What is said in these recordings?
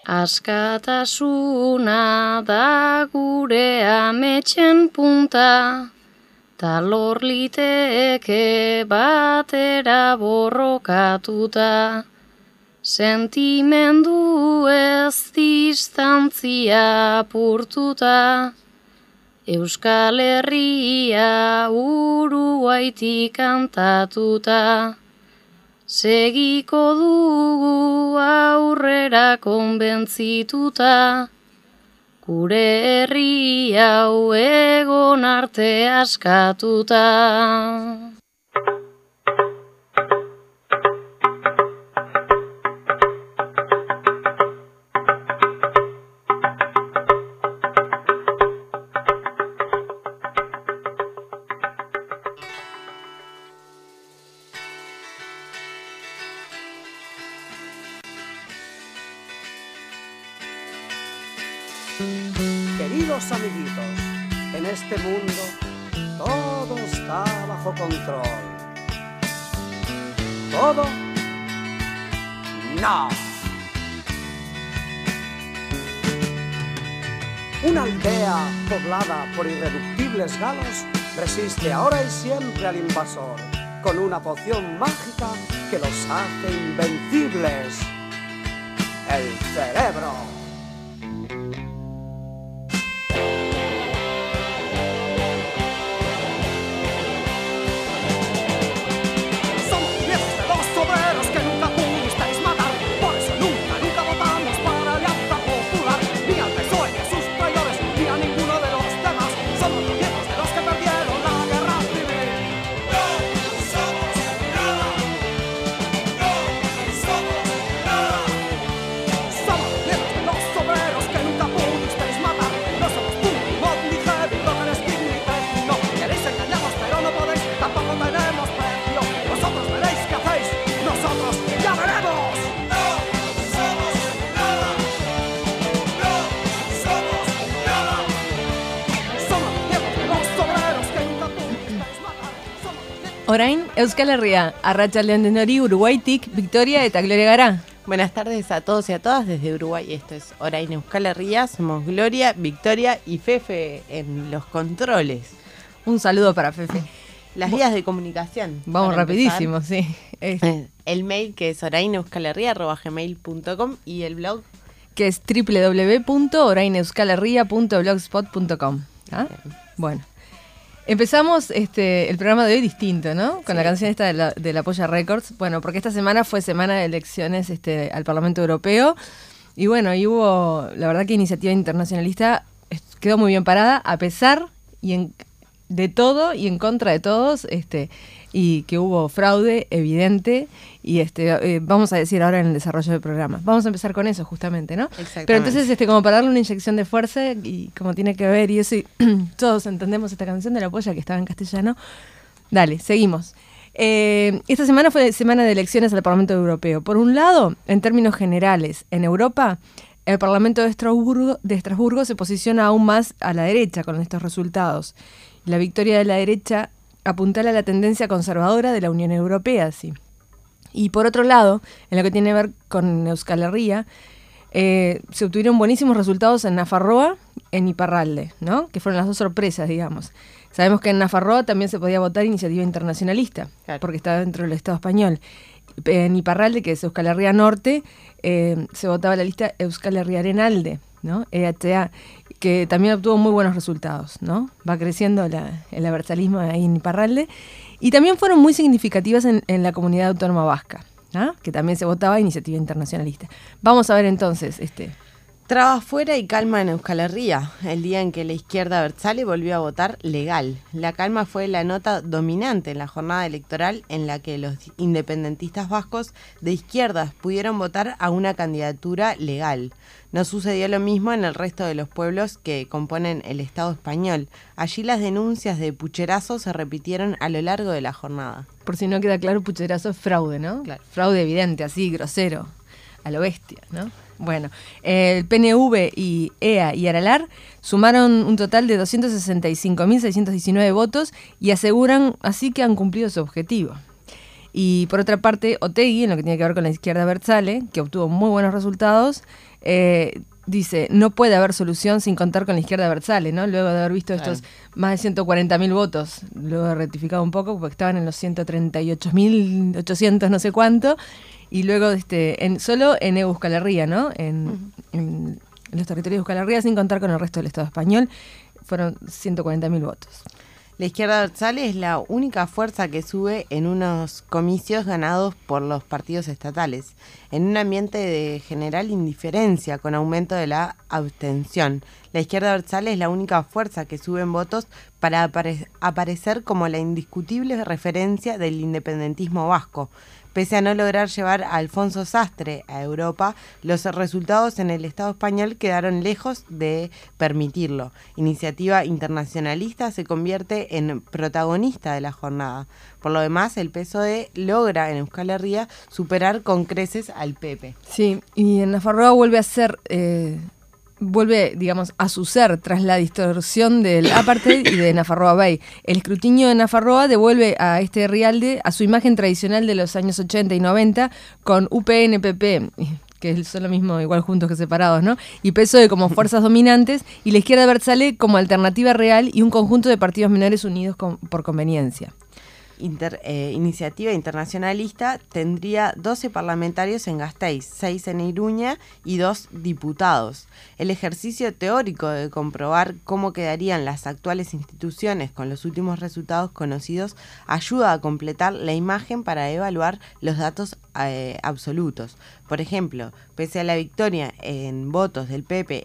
Askatasuna da gure ametsen punta, ta lor liteke batera borrokatuta. Sentimendu ez distantzia apurtuta, Euskal Herria Uruguaitik kantatuta. Segiko dugu aurrera konbentzituta, gure herri hau egon arte askatuta. Queridos amiguitos, en este mundo todo está bajo control. ¿Todo? ¡No! Una aldea poblada por irreductibles galos resiste ahora y siempre al invasor con una poción mágica que los hace invencibles. El cerebro. Orain, Euskal Herria, arratsaldean denori Uruguaitik, Victoria eta Gloria gara. Buenas tardes a todos y a todas desde Uruguay. Esto es Orain Euskal Herria, somos Gloria, Victoria y Fefe en los controles. Un saludo para Fefe. Las vías de comunicación. Vamos rapidísimo, sí. El mail que es oraineuskalherria@gmail.com y el blog que es www.oraineuskalherria.blogspot.com. ¿Ah? Bueno. Empezamos el programa de hoy distinto, ¿no? Con la canción esta de la Polla Records. Bueno, porque esta semana fue semana de elecciones al Parlamento Europeo. Y bueno, y hubo, la verdad que Iniciativa Internacionalista quedó muy bien parada, a pesar de todo y en contra de todos, y que hubo fraude evidente. Y vamos a decir ahora en el desarrollo del programa. Vamos a empezar con eso justamente, ¿no? Exactamente. Pero entonces como para darle una inyección de fuerza y como tiene que ver y eso, y todos entendemos esta canción de La Polla que estaba en castellano. Dale, seguimos. Esta semana fue semana de elecciones al Parlamento Europeo. Por un lado, en términos generales, en Europa, el Parlamento de Estrasburgo se posiciona aún más a la derecha con estos resultados. La victoria de la derecha apuntala a la tendencia conservadora de la Unión Europea, sí. Y por otro lado, en lo que tiene que ver con Euskal Herria, se obtuvieron buenísimos resultados en Nafarroa, en Iparralde, ¿no? Que fueron las dos sorpresas, digamos. Sabemos que en Nafarroa también se podía votar Iniciativa Internacionalista, claro, porque estaba dentro del Estado español. En Iparralde, que es Euskal Herria Norte, se votaba la lista Euskal Herria Arenalde, ¿no? EHA, que también obtuvo muy buenos resultados, ¿no? Va creciendo el abertzalismo ahí en Iparralde. Y también fueron muy significativas en la comunidad autónoma vasca, ¿no? Que también se votaba Iniciativa Internacionalista. Vamos a ver entonces Trabas fuera y calma en Euskal Herria, el día en que la izquierda abertzale volvió a votar legal. La calma fue la nota dominante en la jornada electoral en la que los independentistas vascos de izquierdas pudieron votar a una candidatura legal. No sucedió lo mismo en el resto de los pueblos que componen el Estado español. Allí las denuncias de pucherazo se repitieron a lo largo de la jornada. Por si no queda claro, pucherazo es fraude, ¿no? Claro. Fraude evidente, así, grosero, a lo bestia, ¿no? Bueno, el PNV y EA y Aralar sumaron un total de 265.619 votos y aseguran así que han cumplido su objetivo. Y por otra parte, Otegi, en lo que tiene que ver con la izquierda Abertzale, que obtuvo muy buenos resultados, dice, no puede haber solución sin contar con la izquierda Abertzale, ¿no? Luego de haber visto estos más de 140.000 votos, luego he rectificado un poco porque estaban en los 138.800 no sé cuánto, y luego solo en Euskal Herria, ¿no? En los territorios de Euskal Herria, sin contar con el resto del Estado español, fueron 140.000 votos. La izquierda Abertzale es la única fuerza que sube en unos comicios ganados por los partidos estatales, en un ambiente de general indiferencia con aumento de la abstención. La izquierda Abertzale es la única fuerza que sube en votos para aparecer como la indiscutible referencia del independentismo vasco. Pese a no lograr llevar a Alfonso Sastre a Europa, los resultados en el Estado español quedaron lejos de permitirlo. Iniciativa Internacionalista se convierte en protagonista de la jornada. Por lo demás, el PSOE logra en Euskal Herria superar con creces al PP. Sí, y en Nafarroa vuelve, digamos, a su ser tras la distorsión del apartheid y de Nafarroa Bay. El escrutinio de Nafarroa devuelve a este Rialde a su imagen tradicional de los años 80 y 90 con UPN-PP, que son lo mismo, igual juntos que separados, ¿no? Y PSOE como fuerzas dominantes y la izquierda Abertzale como alternativa real y un conjunto de partidos menores unidos por conveniencia. Iniciativa Internacionalista tendría 12 parlamentarios en Gasteiz, 6 en Iruña y 2 diputados. El ejercicio teórico de comprobar cómo quedarían las actuales instituciones con los últimos resultados conocidos ayuda a completar la imagen para evaluar los datos absolutos. Por ejemplo, pese a la victoria en votos del PP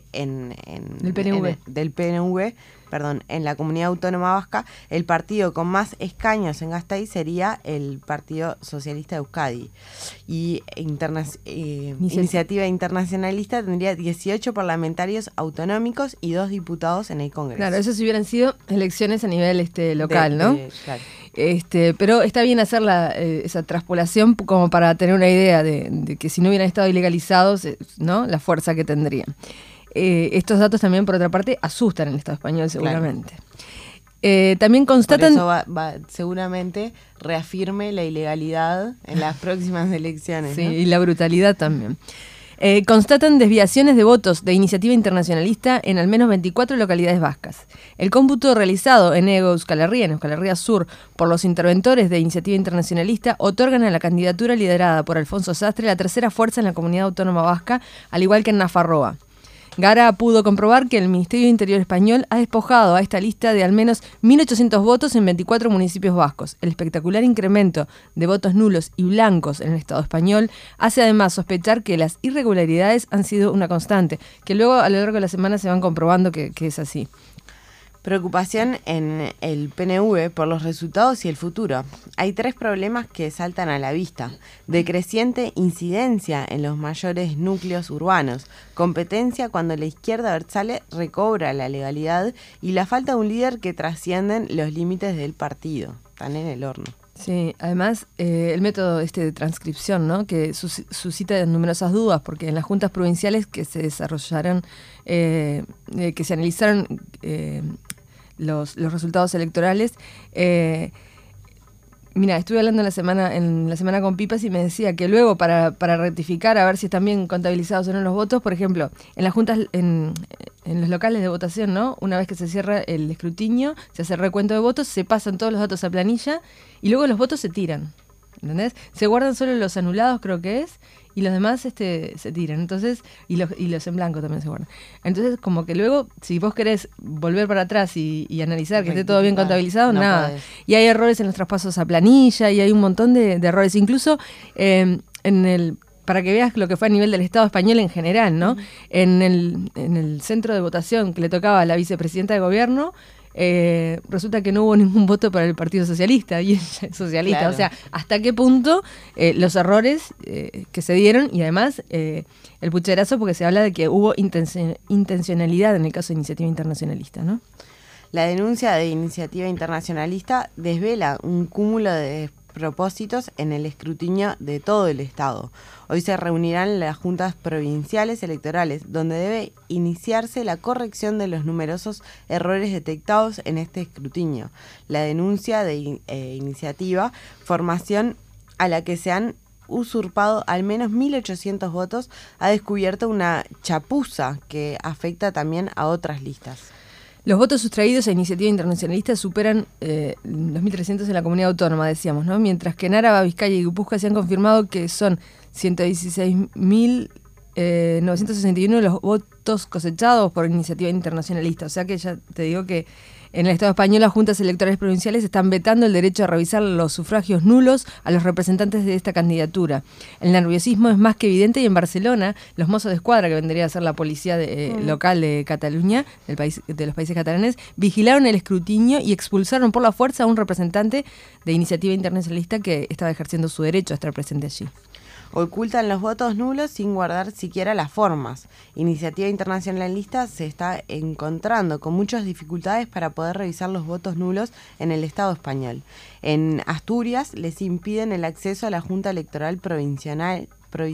del PNV, en la Comunidad Autónoma Vasca, el partido con más escaños en Gasteiz sería el Partido Socialista de Euskadi. Y Iniciativa Internacionalista tendría 18 parlamentarios autonómicos y 2 diputados en el Congreso. Claro, eso si hubieran sido elecciones a nivel local, ¿no? Claro. Pero está bien hacer esa traspolación como para tener una idea de que si no hubieran estado ilegalizados, ¿no? La fuerza que tendrían. Estos datos también, por otra parte, asustan al Estado español seguramente. Claro. También constatan... Por eso seguramente reafirme la ilegalidad en las próximas elecciones. Sí, ¿no? Y la brutalidad también. Constatan desviaciones de votos de Iniciativa Internacionalista en al menos 24 localidades vascas. El cómputo realizado en Euskal Herria, en Euskal Herria Sur, por los interventores de Iniciativa Internacionalista, otorgan a la candidatura liderada por Alfonso Sastre la tercera fuerza en la Comunidad Autónoma Vasca, al igual que en Nafarroa. Gara pudo comprobar que el Ministerio de Interior español ha despojado a esta lista de al menos 1.800 votos en 24 municipios vascos. El espectacular incremento de votos nulos y blancos en el Estado español hace además sospechar que las irregularidades han sido una constante, que luego a lo largo de la semana se van comprobando que es así. Preocupación en el PNV por los resultados y el futuro. Hay 3 problemas que saltan a la vista. Decreciente incidencia en los mayores núcleos urbanos, competencia cuando la izquierda Abertzale recobra la legalidad y la falta de un líder que trascienden los límites del partido. Están en el horno. Sí, además el método de transcripción, ¿no? Que suscita numerosas dudas, porque en las juntas provinciales que se desarrollaron, que se analizaron los resultados electorales, mira, estuve hablando en la semana con Pipas y me decía que luego para rectificar, a ver si están bien contabilizados o no los votos, por ejemplo, en las juntas, en los locales de votación, ¿no? Una vez que se cierra el escrutinio, se hace el recuento de votos, se pasan todos los datos a planilla y luego los votos se tiran, ¿entendés? Se guardan solo los anulados, creo que es, y los demás se tiran. Entonces, y los en blanco también se guardan. Entonces, como que luego, si vos querés volver para atrás y analizar que esté todo bien contabilizado, no nada. Podés. Y hay errores en los traspasos a planilla y hay un montón de errores. Incluso para que veas lo que fue a nivel del Estado español en general, ¿no? En el centro de votación que le tocaba a la vicepresidenta de gobierno, resulta que no hubo ningún voto para el Partido Socialista y ella es socialista. Claro. O sea, hasta qué punto los errores que se dieron y además el pucherazo, porque se habla de que hubo intencionalidad en el caso de Iniciativa Internacionalista, ¿no? La denuncia de Iniciativa Internacionalista desvela un cúmulo de propósitos en el escrutinio de todo el Estado. Hoy se reunirán las juntas provinciales electorales, donde debe iniciarse la corrección de los numerosos errores detectados en este escrutinio. La denuncia de iniciativa, formación a la que se han usurpado al menos 1.800 votos, ha descubierto una chapuza que afecta también a otras listas. Los votos sustraídos a Iniciativa Internacionalista superan los 1.300 en la comunidad autónoma, decíamos, ¿no? Mientras que en Áraba, Vizcaya y Guipúzcoa se han confirmado que son 116.961 los votos cosechados por Iniciativa Internacionalista. O sea que ya te digo que en el Estado español las juntas electorales provinciales están vetando el derecho a revisar los sufragios nulos a los representantes de esta candidatura. El nerviosismo es más que evidente y en Barcelona los mozos de escuadra, que vendría a ser la policía local de Cataluña, de los países catalanes, vigilaron el escrutinio y expulsaron por la fuerza a un representante de Iniciativa Internacionalista que estaba ejerciendo su derecho a estar presente allí. Ocultan los votos nulos sin guardar siquiera las formas. Iniciativa Internacionalista se está encontrando con muchas dificultades para poder revisar los votos nulos en el Estado español. En Asturias les impiden el acceso a la Junta Electoral provincial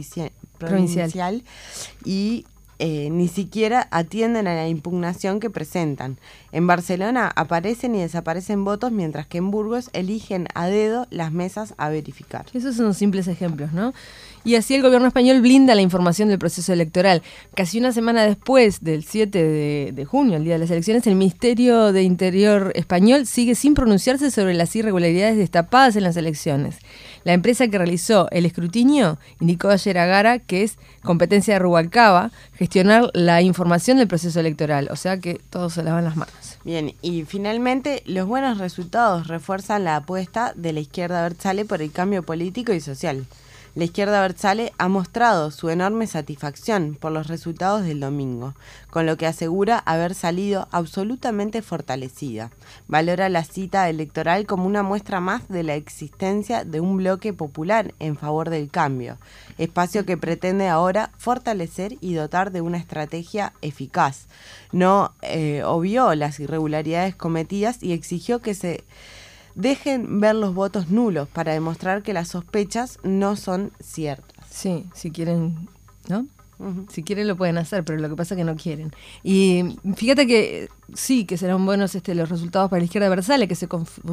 y ni siquiera atienden a la impugnación que presentan. En Barcelona aparecen y desaparecen votos, mientras que en Burgos eligen a dedo las mesas a verificar. Esos son simples ejemplos, ¿no? Y así el gobierno español blinda la información del proceso electoral. Casi una semana después del 7 de junio, el día de las elecciones, el Ministerio de Interior español sigue sin pronunciarse sobre las irregularidades destapadas en las elecciones. La empresa que realizó el escrutinio indicó ayer a Gara que es competencia de Rubalcaba gestionar la información del proceso electoral, o sea que todos se lavan las manos. Bien, y finalmente los buenos resultados refuerzan la apuesta de la izquierda abertzale por el cambio político y social. La izquierda abertzale ha mostrado su enorme satisfacción por los resultados del domingo, con lo que asegura haber salido absolutamente fortalecida. Valora la cita electoral como una muestra más de la existencia de un bloque popular en favor del cambio, espacio que pretende ahora fortalecer y dotar de una estrategia eficaz. No obvió las irregularidades cometidas y exigió que se dejen ver los votos nulos para demostrar que las sospechas no son ciertas. Sí, si quieren, ¿no? Uh-huh. Si quieren lo pueden hacer, pero lo que pasa es que no quieren. Y fíjate que sí, que serán buenos los resultados para la izquierda abertzale, que se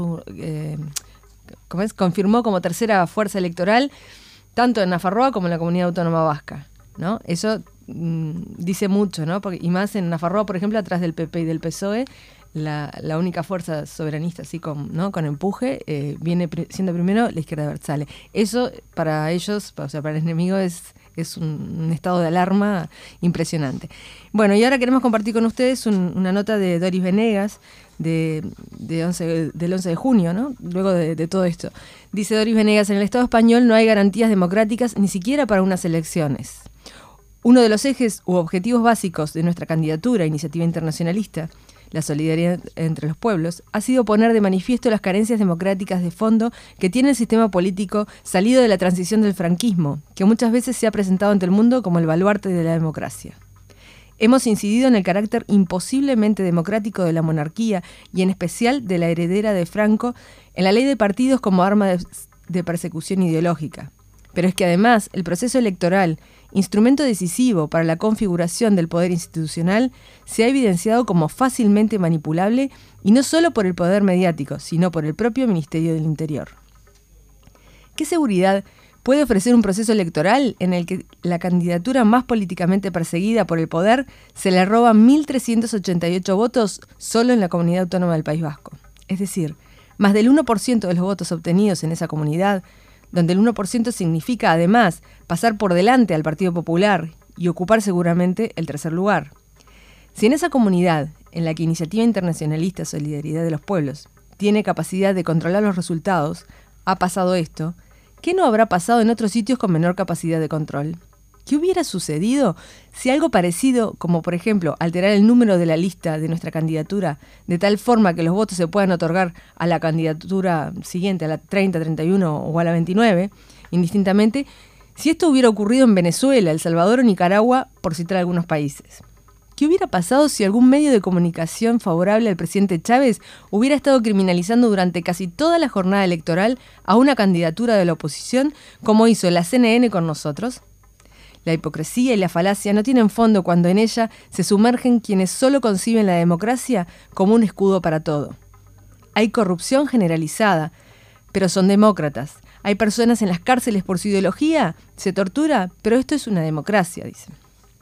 confirmó como tercera fuerza electoral, tanto en Nafarroa como en la Comunidad Autónoma Vasca, ¿no? Eso dice mucho, ¿no? Y más en Nafarroa, por ejemplo, atrás del PP y del PSOE, la única fuerza soberanista así con empuje viene siendo primero la izquierda abertzale. Eso para ellos, o sea, para el enemigo es un estado de alarma impresionante. Bueno, y ahora queremos compartir con ustedes una nota de Doris Venegas del 11 de junio, ¿no? Luego de todo esto. Dice Doris Venegas: en el Estado español no hay garantías democráticas ni siquiera para unas elecciones. Uno de los ejes u objetivos básicos de nuestra candidatura, Iniciativa Internacionalista, la solidaridad entre los pueblos, ha sido poner de manifiesto las carencias democráticas de fondo que tiene el sistema político salido de la transición del franquismo, que muchas veces se ha presentado ante el mundo como el baluarte de la democracia. Hemos incidido en el carácter imposiblemente democrático de la monarquía y en especial de la heredera de Franco en la ley de partidos como arma de persecución ideológica. Pero es que además el proceso electoral, instrumento decisivo para la configuración del poder institucional, se ha evidenciado como fácilmente manipulable y no solo por el poder mediático, sino por el propio Ministerio del Interior. ¿Qué seguridad puede ofrecer un proceso electoral en el que la candidatura más políticamente perseguida por el poder se le roba 1.388 votos solo en la Comunidad Autónoma del País Vasco? Es decir, más del 1% de los votos obtenidos en esa comunidad, donde el 1% significa además pasar por delante al Partido Popular y ocupar seguramente el tercer lugar. Si en esa comunidad, en la que Iniciativa Internacionalista Solidaridad de los Pueblos tiene capacidad de controlar los resultados, ha pasado esto, ¿qué no habrá pasado en otros sitios con menor capacidad de control? ¿Qué hubiera sucedido si algo parecido, como por ejemplo alterar el número de la lista de nuestra candidatura de tal forma que los votos se puedan otorgar a la candidatura siguiente, a la 30, 31 o a la 29, indistintamente, si esto hubiera ocurrido en Venezuela, El Salvador o Nicaragua, por citar algunos países? ¿Qué hubiera pasado si algún medio de comunicación favorable al presidente Chávez hubiera estado criminalizando durante casi toda la jornada electoral a una candidatura de la oposición, como hizo la CNN con nosotros? La hipocresía y la falacia no tienen fondo cuando en ella se sumergen quienes solo conciben la democracia como un escudo para todo. Hay corrupción generalizada, pero son demócratas. Hay personas en las cárceles por su ideología, se tortura, pero esto es una democracia, dicen.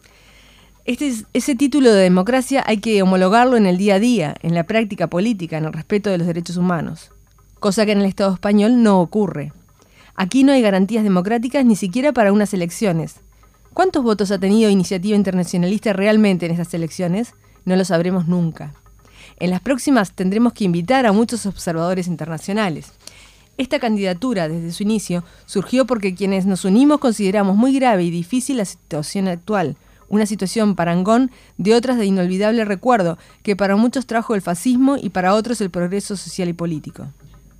Ese título de democracia hay que homologarlo en el día a día, en la práctica política, en el respeto de los derechos humanos, cosa que en el Estado español no ocurre. Aquí no hay garantías democráticas ni siquiera para unas elecciones. ¿Cuántos votos ha tenido Iniciativa Internacionalista realmente en estas elecciones? No lo sabremos nunca. En las próximas tendremos que invitar a muchos observadores internacionales. Esta candidatura, desde su inicio, surgió porque quienes nos unimos consideramos muy grave y difícil la situación actual, una situación parangón de otras de inolvidable recuerdo, que para muchos trajo el fascismo y para otros el progreso social y político.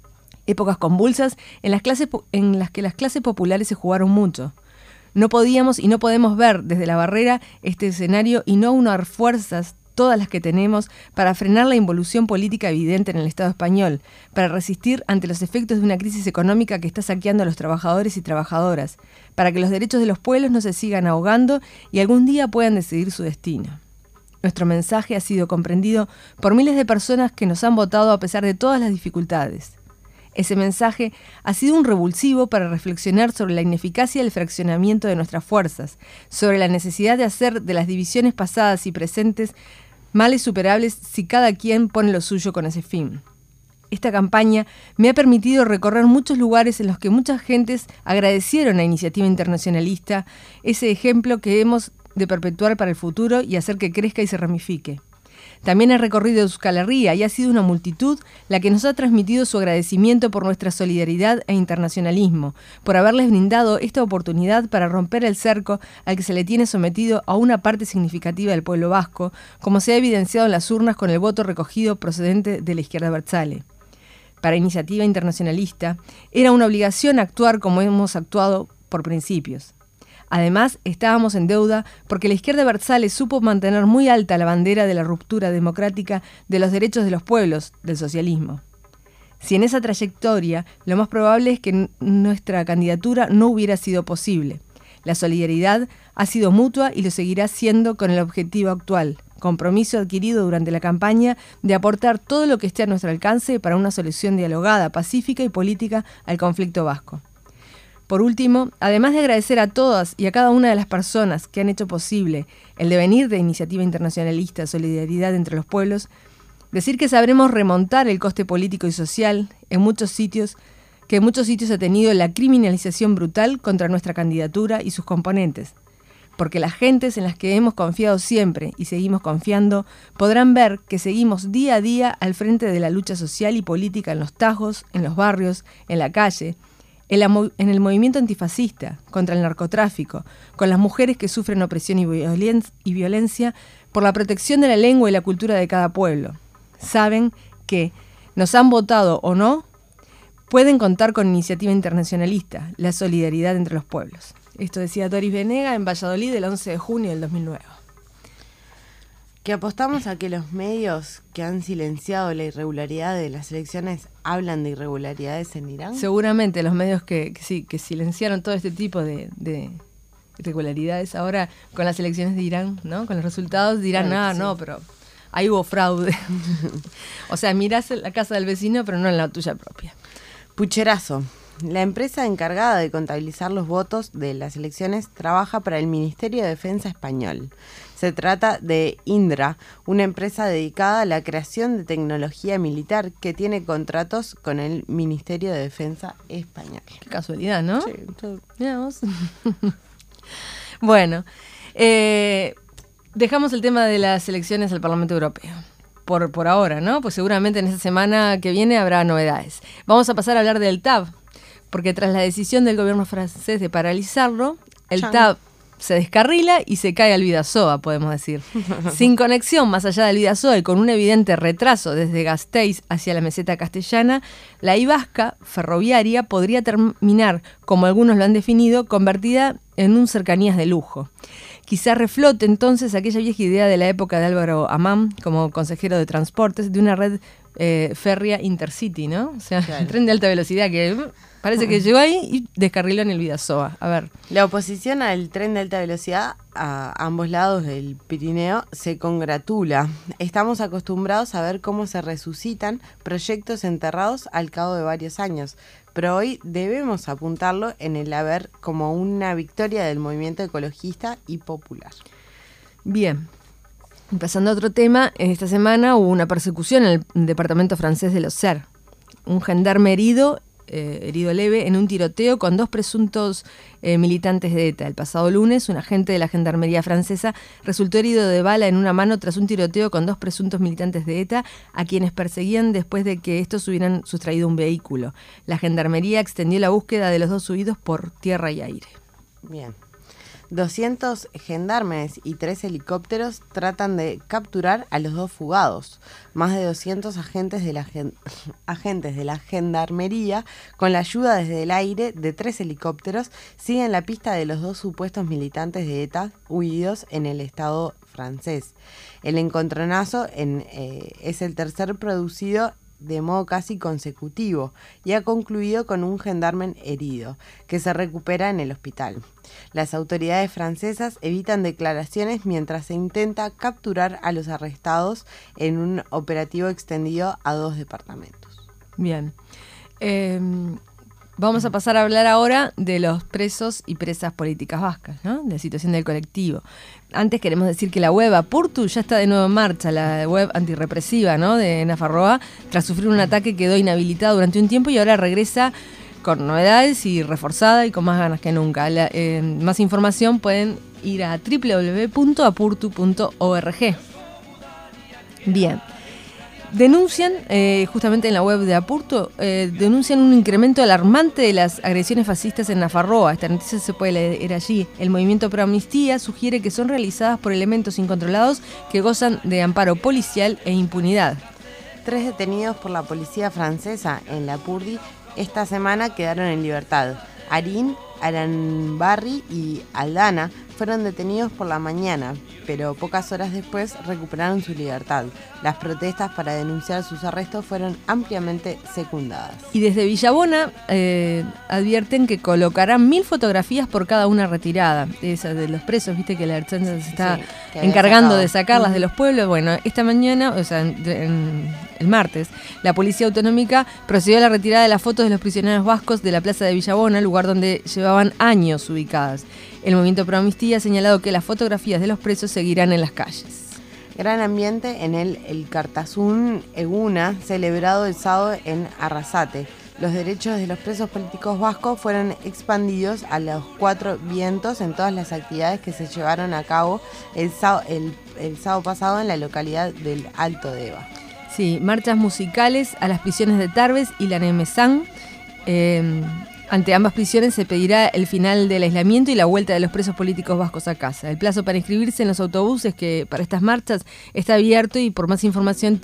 Épocas convulsas en las que las clases populares se jugaron mucho. No podíamos y no podemos ver desde la barrera este escenario y no unar fuerzas, todas las que tenemos, para frenar la involución política evidente en el Estado español, para resistir ante los efectos de una crisis económica que está saqueando a los trabajadores y trabajadoras, para que los derechos de los pueblos no se sigan ahogando y algún día puedan decidir su destino. Nuestro mensaje ha sido comprendido por miles de personas que nos han votado a pesar de todas las dificultades. Ese mensaje ha sido un revulsivo para reflexionar sobre la ineficacia del fraccionamiento de nuestras fuerzas, sobre la necesidad de hacer de las divisiones pasadas y presentes males superables si cada quien pone lo suyo con ese fin. Esta campaña me ha permitido recorrer muchos lugares en los que muchas gentes agradecieron a Iniciativa Internacionalista ese ejemplo que hemos de perpetuar para el futuro y hacer que crezca y se ramifique. También he recorrido Euskal Herria y ha sido una multitud la que nos ha transmitido su agradecimiento por nuestra solidaridad e internacionalismo, por haberles brindado esta oportunidad para romper el cerco al que se le tiene sometido a una parte significativa del pueblo vasco, como se ha evidenciado en las urnas con el voto recogido procedente de la izquierda abertzale. Para Iniciativa Internacionalista era una obligación actuar como hemos actuado por principios. Además, estábamos en deuda porque la izquierda abertzale supo mantener muy alta la bandera de la ruptura democrática de los derechos de los pueblos, del socialismo. Si en esa trayectoria, lo más probable es que nuestra candidatura no hubiera sido posible. La solidaridad ha sido mutua y lo seguirá siendo con el objetivo actual, compromiso adquirido durante la campaña de aportar todo lo que esté a nuestro alcance para una solución dialogada, pacífica y política al conflicto vasco. Por último, además de agradecer a todas y a cada una de las personas que han hecho posible el devenir de Iniciativa Internacionalista Solidaridad entre los Pueblos, decir que sabremos remontar el coste político y social que en muchos sitios ha tenido la criminalización brutal contra nuestra candidatura y sus componentes, porque las gentes en las que hemos confiado siempre y seguimos confiando podrán ver que seguimos día a día al frente de la lucha social y política en los tajos, en los barrios, en la calle, en el movimiento antifascista, contra el narcotráfico, con las mujeres que sufren opresión y violencia, por la protección de la lengua y la cultura de cada pueblo. Saben que, nos han votado o no, pueden contar con Iniciativa Internacionalista, la solidaridad entre los pueblos. Esto decía Doris Benega en Valladolid el 11 de junio del 2009. Que apostamos a que los medios que han silenciado la irregularidad de las elecciones hablan de irregularidades en Irán. Seguramente los medios que silenciaron todo este tipo de irregularidades ahora con las elecciones de Irán, ¿no? Con los resultados dirán, Claro que sí. no, pero ahí hubo fraude. O sea, mirás la casa del vecino, pero no en la tuya propia. Pucherazo. La empresa encargada de contabilizar los votos de las elecciones trabaja para el Ministerio de Defensa español. Se trata de Indra, una empresa dedicada a la creación de tecnología militar que tiene contratos con el Ministerio de Defensa español. Qué casualidad, ¿no? Sí, todo. Mirá vos. Bueno, dejamos el tema de las elecciones al Parlamento Europeo. Por ahora, ¿no? Pues seguramente en esta semana que viene habrá novedades. Vamos a pasar a hablar del TAV, porque tras la decisión del gobierno francés de paralizarlo, el TAV se descarrila y se cae al Bidasoa, podemos decir. Sin conexión más allá del Bidasoa y con un evidente retraso desde Gasteiz hacia la meseta castellana, la Y vasca ferroviaria podría terminar, como algunos lo han definido, convertida en un cercanías de lujo. Quizá reflote entonces aquella vieja idea de la época de Álvaro Amán como consejero de transportes de una red férrea intercity, ¿no? O sea, Claro. el tren de alta velocidad que Parece que llegó ahí y descarriló en el Bidasoa. A ver. La oposición al tren de alta velocidad a ambos lados del Pirineo se congratula. Estamos acostumbrados a ver cómo se resucitan proyectos enterrados al cabo de varios años, pero hoy debemos apuntarlo en el haber como una victoria del movimiento ecologista y popular. Bien. Pasando a otro tema, esta semana hubo una persecución en el departamento francés de l'Auxerre. Un gendarme herido leve, en un tiroteo con 2 presuntos militantes de ETA. El pasado lunes, un agente de la Gendarmería francesa resultó herido de bala en una mano tras un tiroteo con 2 presuntos militantes de ETA, a quienes perseguían después de que estos hubieran sustraído un vehículo. La Gendarmería extendió la búsqueda de los 2 huidos por tierra y aire. Bien. 200 gendarmes y 3 helicópteros tratan de capturar a los 2 fugados. Más de 200 agentes de la Gendarmería, con la ayuda desde el aire de 3 helicópteros, siguen la pista de los 2 supuestos militantes de ETA huidos en el estado francés. El encontronazo es el tercer producido de modo casi consecutivo y ha concluido con un gendarme herido, que se recupera en el hospital. Las autoridades francesas evitan declaraciones mientras se intenta capturar a los arrestados en un operativo extendido a 2 departamentos. Bien. Vamos a pasar a hablar ahora de los presos y presas políticas vascas, ¿no? De la situación del colectivo. Antes queremos decir que la web Apurtu ya está de nuevo en marcha, la web antirrepresiva, ¿no? De Nafarroa, tras sufrir un ataque quedó inhabilitada durante un tiempo y ahora regresa con novedades y reforzada y con más ganas que nunca. Más información pueden ir a www.apurtu.org. Bien. Denuncian, justamente en la web de Apurtu, denuncian un incremento alarmante de las agresiones fascistas en Nafarroa. Esta noticia se puede leer allí. El movimiento Pro Amnistía sugiere que son realizadas por elementos incontrolados que gozan de amparo policial e impunidad. 3 detenidos por la policía francesa en la Purdi esta semana quedaron en libertad. Arin, Aranbarri y Aldana fueron detenidos por la mañana, pero pocas horas después recuperaron su libertad. Las protestas para denunciar sus arrestos fueron ampliamente secundadas. Y desde Villabona advierten que colocarán 1000 fotografías por cada una retirada. Esas de los presos, viste que la Ertzaintza se está encargando de sacarlas de los pueblos. Bueno, esta mañana, o sea, el martes, la Policía Autonómica procedió a la retirada de las fotos de los prisioneros vascos de la plaza de Villabona, lugar donde llevaban años ubicadas. El movimiento Pro Amnistía ha señalado que las fotografías de los presos seguirán en las calles. Gran ambiente en el Cartazún Eguna, celebrado el sábado en Arrasate. Los derechos de los presos políticos vascos fueron expandidos a los 4 vientos en todas las actividades que se llevaron a cabo el sábado pasado en la localidad del Alto Deva. Sí, marchas musicales a las prisiones de Tarbes y la Nemesán. Ante ambas prisiones se pedirá el final del aislamiento y la vuelta de los presos políticos vascos a casa. El plazo para inscribirse en los autobuses para estas marchas está abierto y por más información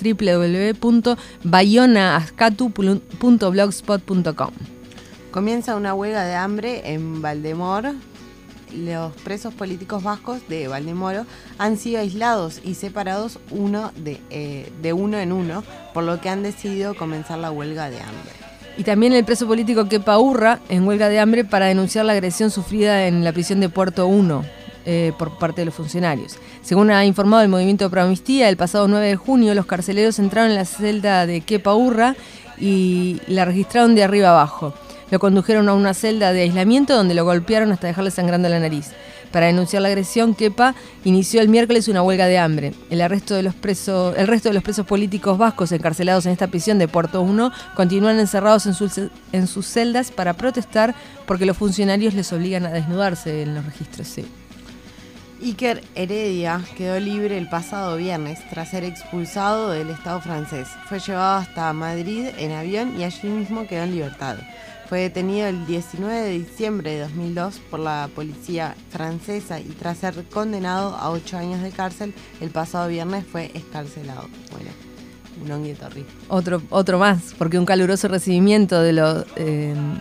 www.bayonaaskatu.blogspot.com. Comienza una huelga de hambre en Valdemoro. Los presos políticos vascos de Valdemoro han sido aislados y separados de uno en uno, por lo que han decidido comenzar la huelga de hambre. Y también el preso político Kepa Urra en huelga de hambre para denunciar la agresión sufrida en la prisión de Puerto 1 por parte de los funcionarios. Según ha informado el movimiento Pro Amnistía, el pasado 9 de junio los carceleros entraron en la celda de Kepa Urra y la registraron de arriba abajo. Lo condujeron a una celda de aislamiento donde lo golpearon hasta dejarle sangrando la nariz. Para denunciar la agresión, Kepa inició el miércoles una huelga de hambre. El resto de los presos políticos vascos encarcelados en esta prisión de Puerto 1 continúan encerrados en sus celdas para protestar porque los funcionarios les obligan a desnudarse en los registros. Sí. Iker Heredia quedó libre el pasado viernes tras ser expulsado del Estado francés. Fue llevado hasta Madrid en avión y allí mismo quedó en libertad. Fue detenido el 19 de diciembre de 2002 por la policía francesa y tras ser condenado a 8 años de cárcel, el pasado viernes fue excarcelado. Bueno, un honguito rico. Otro más, porque un caluroso recibimiento de los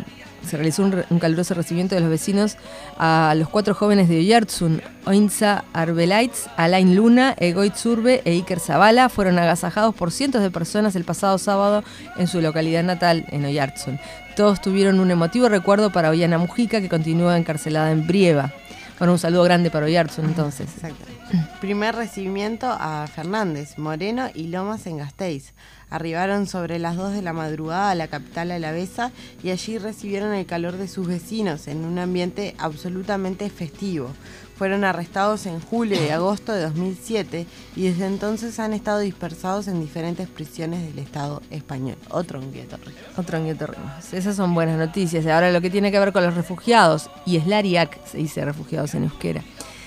se realizó un caluroso recibimiento de los vecinos a los 4 jóvenes de Oyarzún, Ointza Arbelaitz, Alain Luna, Egoitz Urbe e Iker Zabala. Fueron agasajados por cientos de personas el pasado sábado en su localidad natal, en Oyarzún. Todos tuvieron un emotivo recuerdo para Ollana Mujica, que continúa encarcelada en Brieva. Bueno, un saludo grande para Oyarzún, entonces. Exacto. Primer recibimiento a Fernández, Moreno y Lomas en Gasteiz. Arribaron sobre las 2 de la madrugada a la capital alavesa y allí recibieron el calor de sus vecinos en un ambiente absolutamente festivo. Fueron arrestados en julio y agosto de 2007 y desde entonces han estado dispersados en diferentes prisiones del Estado español. Otro Nguietorrimas. Esas son buenas noticias. Y ahora lo que tiene que ver con los refugiados, Ieslariak, se dice refugiados en euskera.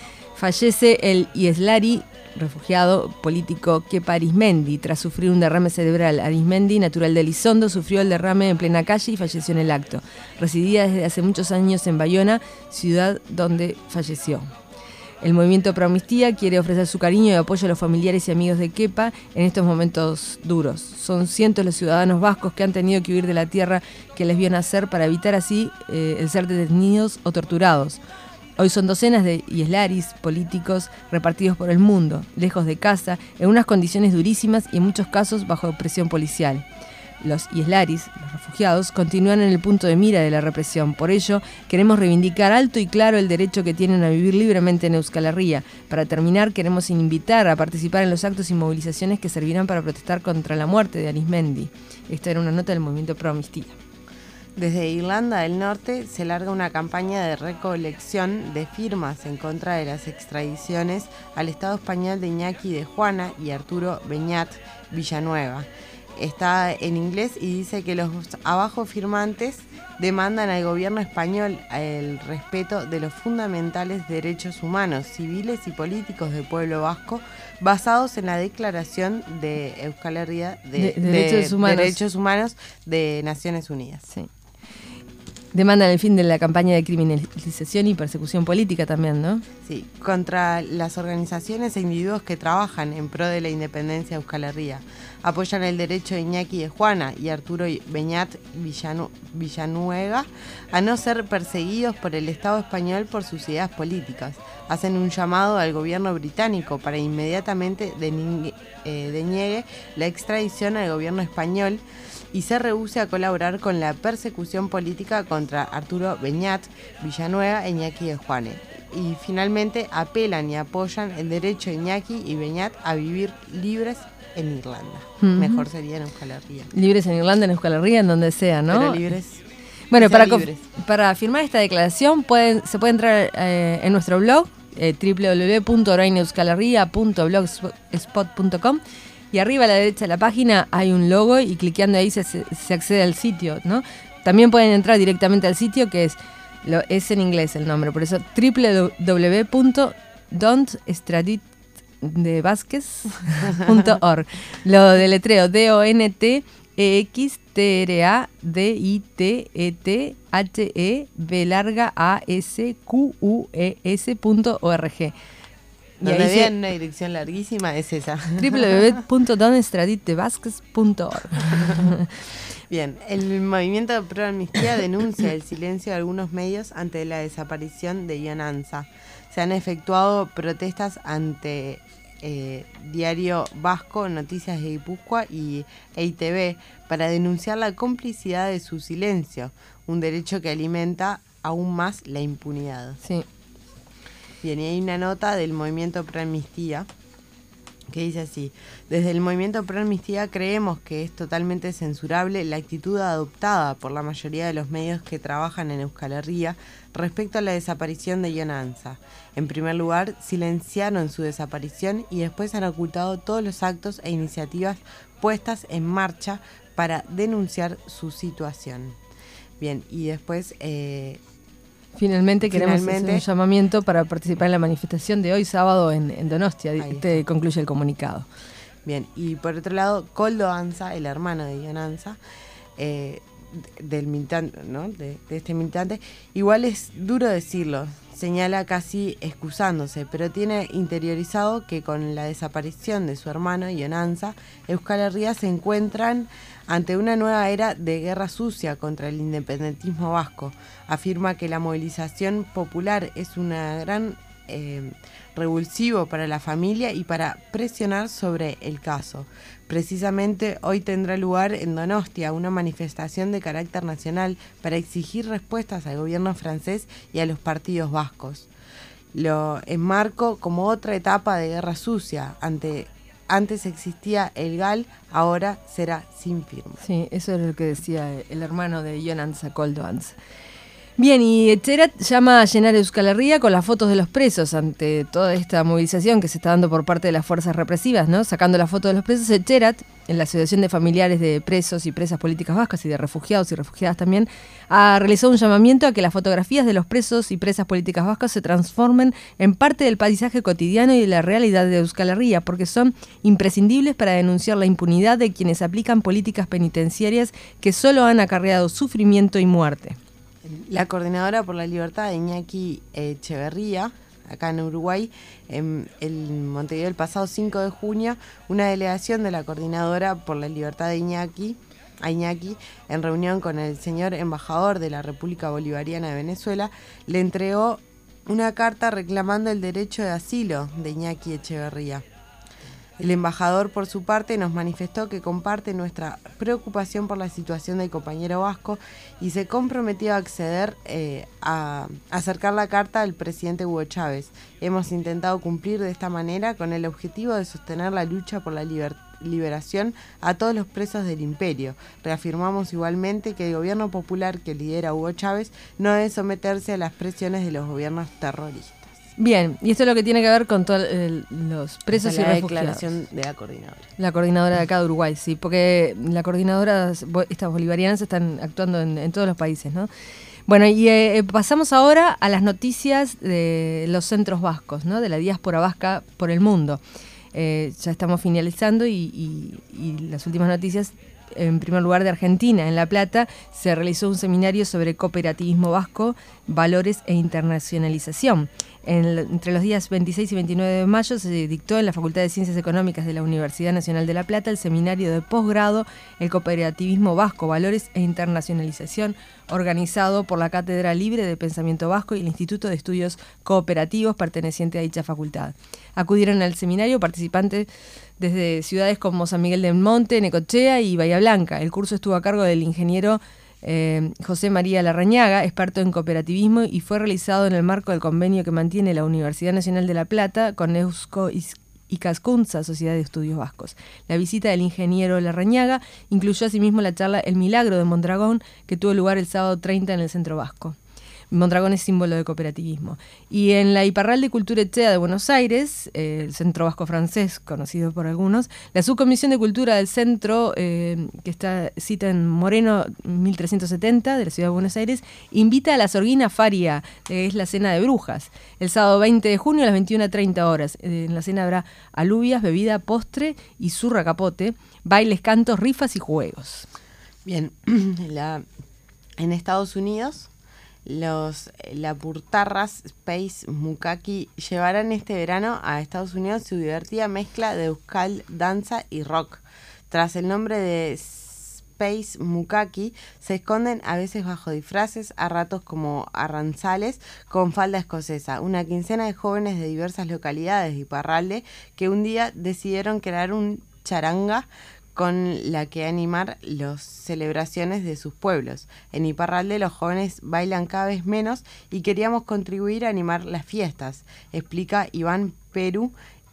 Fallece el Ieslari, refugiado político Kepa Arizmendi, tras sufrir un derrame cerebral. Arizmendi, natural de Elizondo, sufrió el derrame en plena calle y falleció en el acto. Residía desde hace muchos años en Bayona, ciudad donde falleció. El movimiento Pro Amnistía quiere ofrecer su cariño y apoyo a los familiares y amigos de Kepa en estos momentos duros. Son cientos los ciudadanos vascos que han tenido que huir de la tierra que les vio nacer para evitar así el ser detenidos o torturados. Hoy son docenas de ieslaris políticos repartidos por el mundo, lejos de casa, en unas condiciones durísimas y en muchos casos bajo opresión policial. Los ieslaris, los refugiados, continúan en el punto de mira de la represión. Por ello, queremos reivindicar alto y claro el derecho que tienen a vivir libremente en Euskal Herria. Para terminar, queremos invitar a participar en los actos y movilizaciones que servirán para protestar contra la muerte de Arizmendi. Esta era una nota del movimiento Pro Amnistía. Desde Irlanda del Norte se larga una campaña de recolección de firmas en contra de las extradiciones al Estado español de Iñaki de Juana y Arturo Beñat Villanueva. Está en inglés y dice que los abajo firmantes demandan al gobierno español el respeto de los fundamentales derechos humanos, civiles y políticos del pueblo vasco, basados en la Declaración de Euskal Herria de Derechos Humanos de Naciones Unidas. Sí. Demandan el fin de la campaña de criminalización y persecución política también, ¿no? Sí, contra las organizaciones e individuos que trabajan en pro de la independencia de Euskal Herria. Apoyan el derecho de Iñaki de Juana y Arturo Beñat Villanueva a no ser perseguidos por el Estado español por sus ideas políticas. Hacen un llamado al gobierno británico para inmediatamente deniegue la extradición al gobierno español y se rehúse a colaborar con la persecución política contra Arturo Beñat Villanueva e Iñaki de Juana. Y finalmente apelan y apoyan el derecho de Iñaki y Beñat a vivir libres en Irlanda. Mejor sería en Euskal Herria. Libres en Irlanda, en Euskal Herria, en donde sea, ¿no? Pero libres. Bueno, para firmar esta declaración se puede entrar en nuestro blog www.oraineuskalerria.blogspot.com y arriba a la derecha de la página hay un logo y cliqueando ahí se accede al sitio, ¿no? También pueden entrar directamente al sitio que es en inglés el nombre, por eso www.don'textraditevasquez.org. Lo deletreo DONTEXTRADITEASQUES.org. Donde vean una dirección larguísima es esa. www.don'textraditevasquez.org. Bien, el movimiento Pro Amnistía denuncia el silencio de algunos medios ante la desaparición de Jon Ansa. Se han efectuado protestas ante Diario Vasco, Noticias de Guipúzcoa y EITB para denunciar la complicidad de su silencio, un derecho que alimenta aún más la impunidad. Sí. Bien, y hay una nota del movimiento Pro Amnistía que dice así: desde el movimiento Pro Amnistía creemos que es totalmente censurable la actitud adoptada por la mayoría de los medios que trabajan en Euskal Herria respecto a la desaparición de Jon Ansa. En primer lugar, silenciaron su desaparición y después han ocultado todos los actos e iniciativas puestas en marcha para denunciar su situación. Bien, y después Finalmente queremos hacer un llamamiento para participar en la manifestación de hoy sábado en Donostia. Te concluye el comunicado. Bien, y por otro lado, Koldo Ansa, el hermano de Jon Ansa, del militante, ¿no? de este militante, igual es duro decirlo, señala casi excusándose, pero tiene interiorizado que con la desaparición de su hermano Ionanza, Euskal Herria se encuentran ante una nueva era de guerra sucia contra el independentismo vasco. Afirma que la movilización popular es una gran revulsivo para la familia y para presionar sobre el caso. Precisamente hoy tendrá lugar en Donostia una manifestación de carácter nacional para exigir respuestas al gobierno francés y a los partidos vascos. Lo enmarco como otra etapa de guerra sucia. Antes existía el GAL, ahora será sin firma. Sí, eso es lo que decía el hermano de Ionanza Koldoanza. Bien, y Etxerat llama a llenar Euskal Herria con las fotos de los presos ante toda esta movilización que se está dando por parte de las fuerzas represivas, ¿no? Sacando la foto de los presos, Etxerat, en la Asociación de Familiares de Presos y Presas Políticas Vascas y de Refugiados y Refugiadas también, ha realizado un llamamiento a que las fotografías de los presos y presas políticas vascas se transformen en parte del paisaje cotidiano y de la realidad de Euskal Herria, porque son imprescindibles para denunciar la impunidad de quienes aplican políticas penitenciarias que solo han acarreado sufrimiento y muerte. La Coordinadora por la Libertad de Iñaki Echeverría, acá en Uruguay, en Montevideo el pasado 5 de junio, una delegación de la Coordinadora por la Libertad de Iñaki, en reunión con el señor embajador de la República Bolivariana de Venezuela, le entregó una carta reclamando el derecho de asilo de Iñaki Echeverría. El embajador, por su parte, nos manifestó que comparte nuestra preocupación por la situación del compañero vasco y se comprometió a acceder a acercar la carta al presidente Hugo Chávez. Hemos intentado cumplir de esta manera con el objetivo de sostener la lucha por la liberación a todos los presos del imperio. Reafirmamos igualmente que el gobierno popular que lidera Hugo Chávez no debe someterse a las presiones de los gobiernos terroristas. Bien, y esto es lo que tiene que ver con todos los presos y refugiados. La declaración de la coordinadora. La coordinadora de acá de Uruguay, sí, porque la coordinadora, estas bolivarianas están actuando en todos los países, ¿no? Bueno, y pasamos ahora a las noticias de los centros vascos, ¿no? De la diáspora vasca por el mundo. Ya estamos finalizando y las últimas noticias. En primer lugar, de Argentina, en La Plata, se realizó un seminario sobre cooperativismo vasco, valores e internacionalización. Entre los días 26 y 29 de mayo se dictó en la Facultad de Ciencias Económicas de la Universidad Nacional de La Plata el seminario de posgrado El cooperativismo vasco, valores e internacionalización, organizado por la Cátedra Libre de Pensamiento Vasco y el Instituto de Estudios Cooperativos perteneciente a dicha facultad. Acudieron al seminario participantes desde ciudades como San Miguel del Monte, Necochea y Bahía Blanca. El curso estuvo a cargo del ingeniero José María Larrañaga, experto en cooperativismo, y fue realizado en el marco del convenio que mantiene la Universidad Nacional de La Plata con Eusko Ikaskuntza, Sociedad de Estudios Vascos. La visita del ingeniero Larrañaga incluyó asimismo la charla El Milagro de Mondragón, que tuvo lugar el sábado 30 en el Centro Vasco. Mondragón es símbolo de cooperativismo. Y en la Iparral de Cultura Etxea de Buenos Aires, el Centro Vasco Francés, conocido por algunos, la Subcomisión de Cultura del Centro, que está cita en Moreno 1370, de la Ciudad de Buenos Aires, invita a la Sorguina Faria, que es la cena de brujas, el sábado 20 de junio a las 21:30 horas. En la cena habrá alubias, bebida, postre y zurra capote, bailes, cantos, rifas y juegos. Bien, en Estados Unidos, los Lapurtarras Space Mukaki llevarán este verano a Estados Unidos su divertida mezcla de euskal, danza y rock. Tras el nombre de Space Mukaki, se esconden a veces bajo disfraces, a ratos como arranzales con falda escocesa. Una quincena de jóvenes de diversas localidades de Iparralde que un día decidieron crear un charanga con la que animar las celebraciones de sus pueblos. En Iparralde los jóvenes bailan cada vez menos y queríamos contribuir a animar las fiestas, explica Iván Perú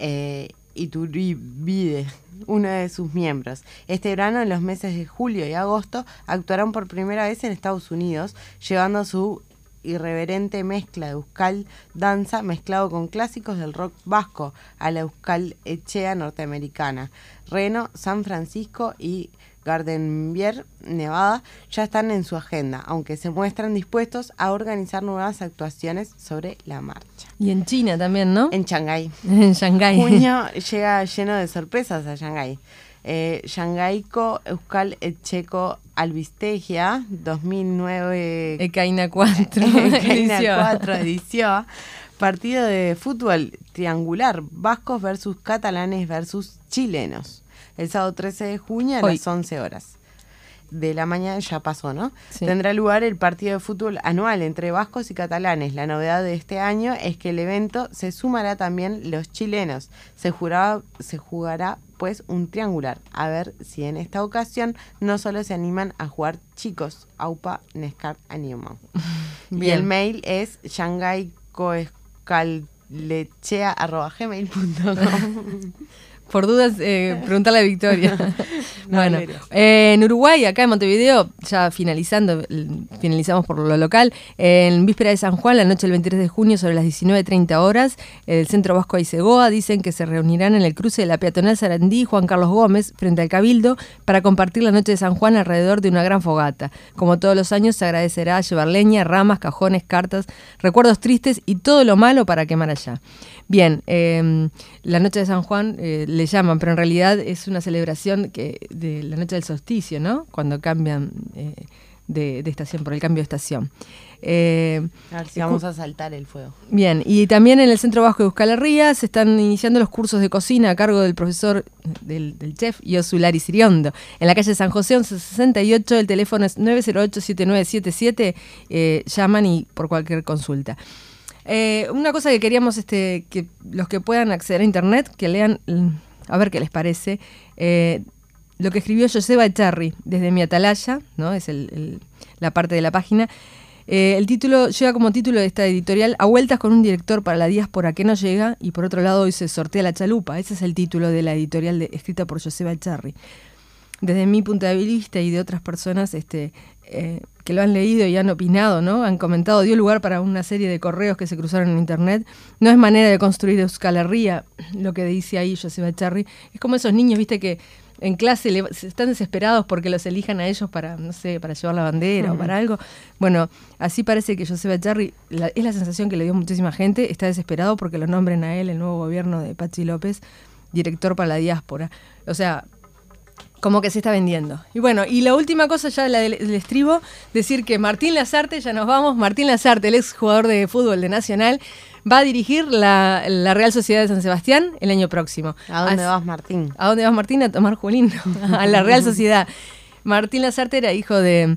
Iturribide, uno de sus miembros. Este verano, en los meses de julio y agosto, actuarán por primera vez en Estados Unidos, llevando su irreverente mezcla de euskal danza mezclado con clásicos del rock vasco a la euskal etxea norteamericana. Reno, San Francisco y Gardenvier, Nevada, ya están en su agenda, aunque se muestran dispuestos a organizar nuevas actuaciones sobre la marcha. Y en China también, ¿no? En Shanghái. En Shanghái. Junio llega lleno de sorpresas a Shanghái. Shangaiko Euskal Etxeko Albistegia 2009 Ekaina 4 Ekaina 4 edición. Partido de fútbol triangular, vascos versus catalanes versus chilenos. El sábado 13 de junio a las 11 horas de la mañana, ya pasó, ¿no? Sí. Tendrá lugar el partido de fútbol anual entre vascos y catalanes. La novedad de este año es que el evento se sumará también los chilenos. Se jugará pues un triangular. A ver si en esta ocasión no solo se animan a jugar chicos. Aupa Neskar Animan. Y el mail es shanghaicoescalechea@gmail.com. Por dudas, preguntarle a Victoria. Bueno, en Uruguay, acá en Montevideo, ya finalizamos por lo local, en víspera de San Juan, la noche del 23 de junio, sobre las 19:30 horas, el Centro Vasco Aisegoa dicen que se reunirán en el cruce de la peatonal Sarandí y Juan Carlos Gómez, frente al Cabildo, para compartir la noche de San Juan alrededor de una gran fogata. Como todos los años, se agradecerá llevar leña, ramas, cajones, cartas, recuerdos tristes y todo lo malo para quemar allá. Bien, la noche de San Juan le llaman, pero en realidad es una celebración de la noche del solsticio, ¿no? Cuando cambian de estación, por el cambio de estación. A ver si vamos a saltar el fuego. Bien, y también en el Centro Vasco de Euskal Herria se están iniciando los cursos de cocina a cargo del profesor, del chef Josu Lari Siriondo. En la calle San José 1168, el teléfono es 908-7977, llaman y por cualquier consulta. Una cosa que queríamos, que los que puedan acceder a internet, que lean, a ver qué les parece, lo que escribió Joseba Echarri desde mi atalaya, ¿no? Es la parte de la página. El título lleva como título de esta editorial: A vueltas con un director para la diáspora que no llega, y por otro lado hoy se sortea la chalupa. Ese es el título de la editorial escrita por Joseba Echarri. Desde mi punto de vista y de otras personas que lo han leído y han opinado, ¿no? Han comentado, dio lugar para una serie de correos que se cruzaron en internet. No es manera de construir Euskal Herria, lo que dice ahí Joseba Echarri. Es como esos niños, viste, que en clase están desesperados porque los elijan a ellos para, no sé, para llevar la bandera o para algo. Bueno, así parece que Joseba Echarri, es la sensación que le dio muchísima gente, está desesperado porque lo nombren a él, el nuevo gobierno de Patxi López, director para la diáspora. O sea, como que se está vendiendo. Y bueno, y la última cosa ya del estribo, decir que Martín Lazarte, ya nos vamos, Martín Lazarte, el ex jugador de fútbol de Nacional, va a dirigir la Real Sociedad de San Sebastián el año próximo. ¿A dónde vas, Martín? ¿A dónde vas, Martín? A tomar Juelín, a la Real Sociedad. Martín Lazarte era hijo de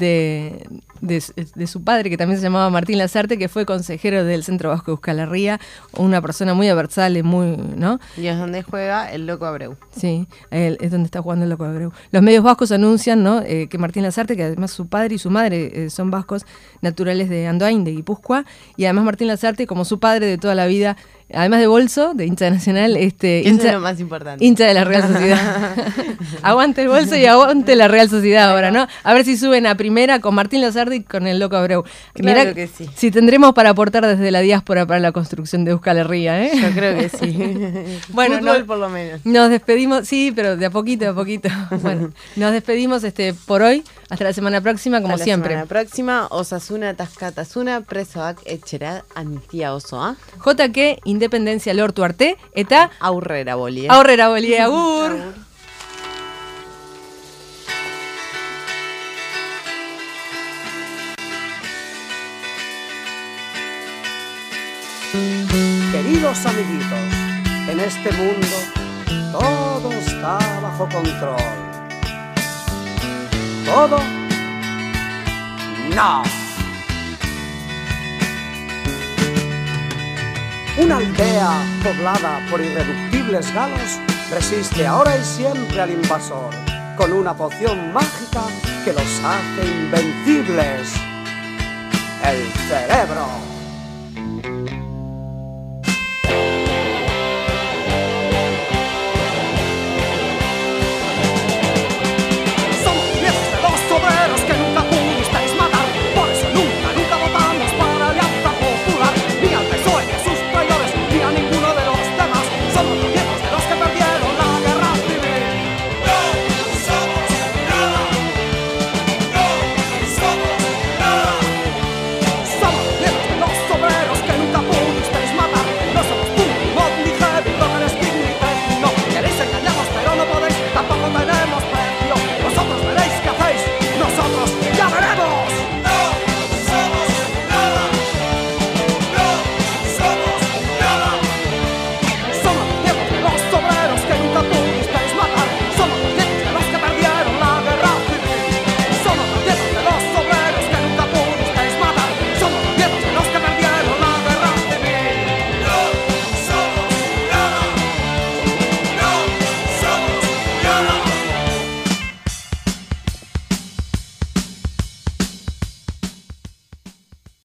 su padre, que también se llamaba Martín Lazarte, que fue consejero del Centro Vasco de Euskal Herria, una persona muy aversale, muy, ¿no? Y es donde juega el Loco Abreu. Sí, es donde está jugando el Loco Abreu. Los medios vascos anuncian, ¿no?, que Martín Lazarte, que además su padre y su madre son vascos naturales de Andoain, de Guipúzcoa, y además Martín Lazarte, como su padre de toda la vida, además de bolso, de hincha de Nacional, Eso es lo más importante. Hincha de la Real Sociedad. Aguante el bolso y aguante la Real Sociedad ahora, ¿no? A ver si suben a primera con Martín Lazarte y con el Loco Abreu. Claro Mirá que sí. Si tendremos para aportar desde la diáspora para la construcción de Euskal Herria, ¿eh? Yo creo que sí. Bueno, fútbol por lo menos. Nos despedimos, sí, pero de a poquito, de a poquito. Bueno, nos despedimos por hoy. Hasta la semana próxima, como siempre. La semana próxima, Osasuna, Tascatasuna, Presoak, Etxerat, Antia Osoa. JK, Independencia Lortu Arte, eta Aurrera Bolie. Aurrera Bolie, agur. Queridos amiguitos, en este mundo todo está bajo control. ¿Todo? No. Una aldea poblada por irreductibles galos resiste ahora y siempre al invasor con una poción mágica que los hace invencibles: el cerebro.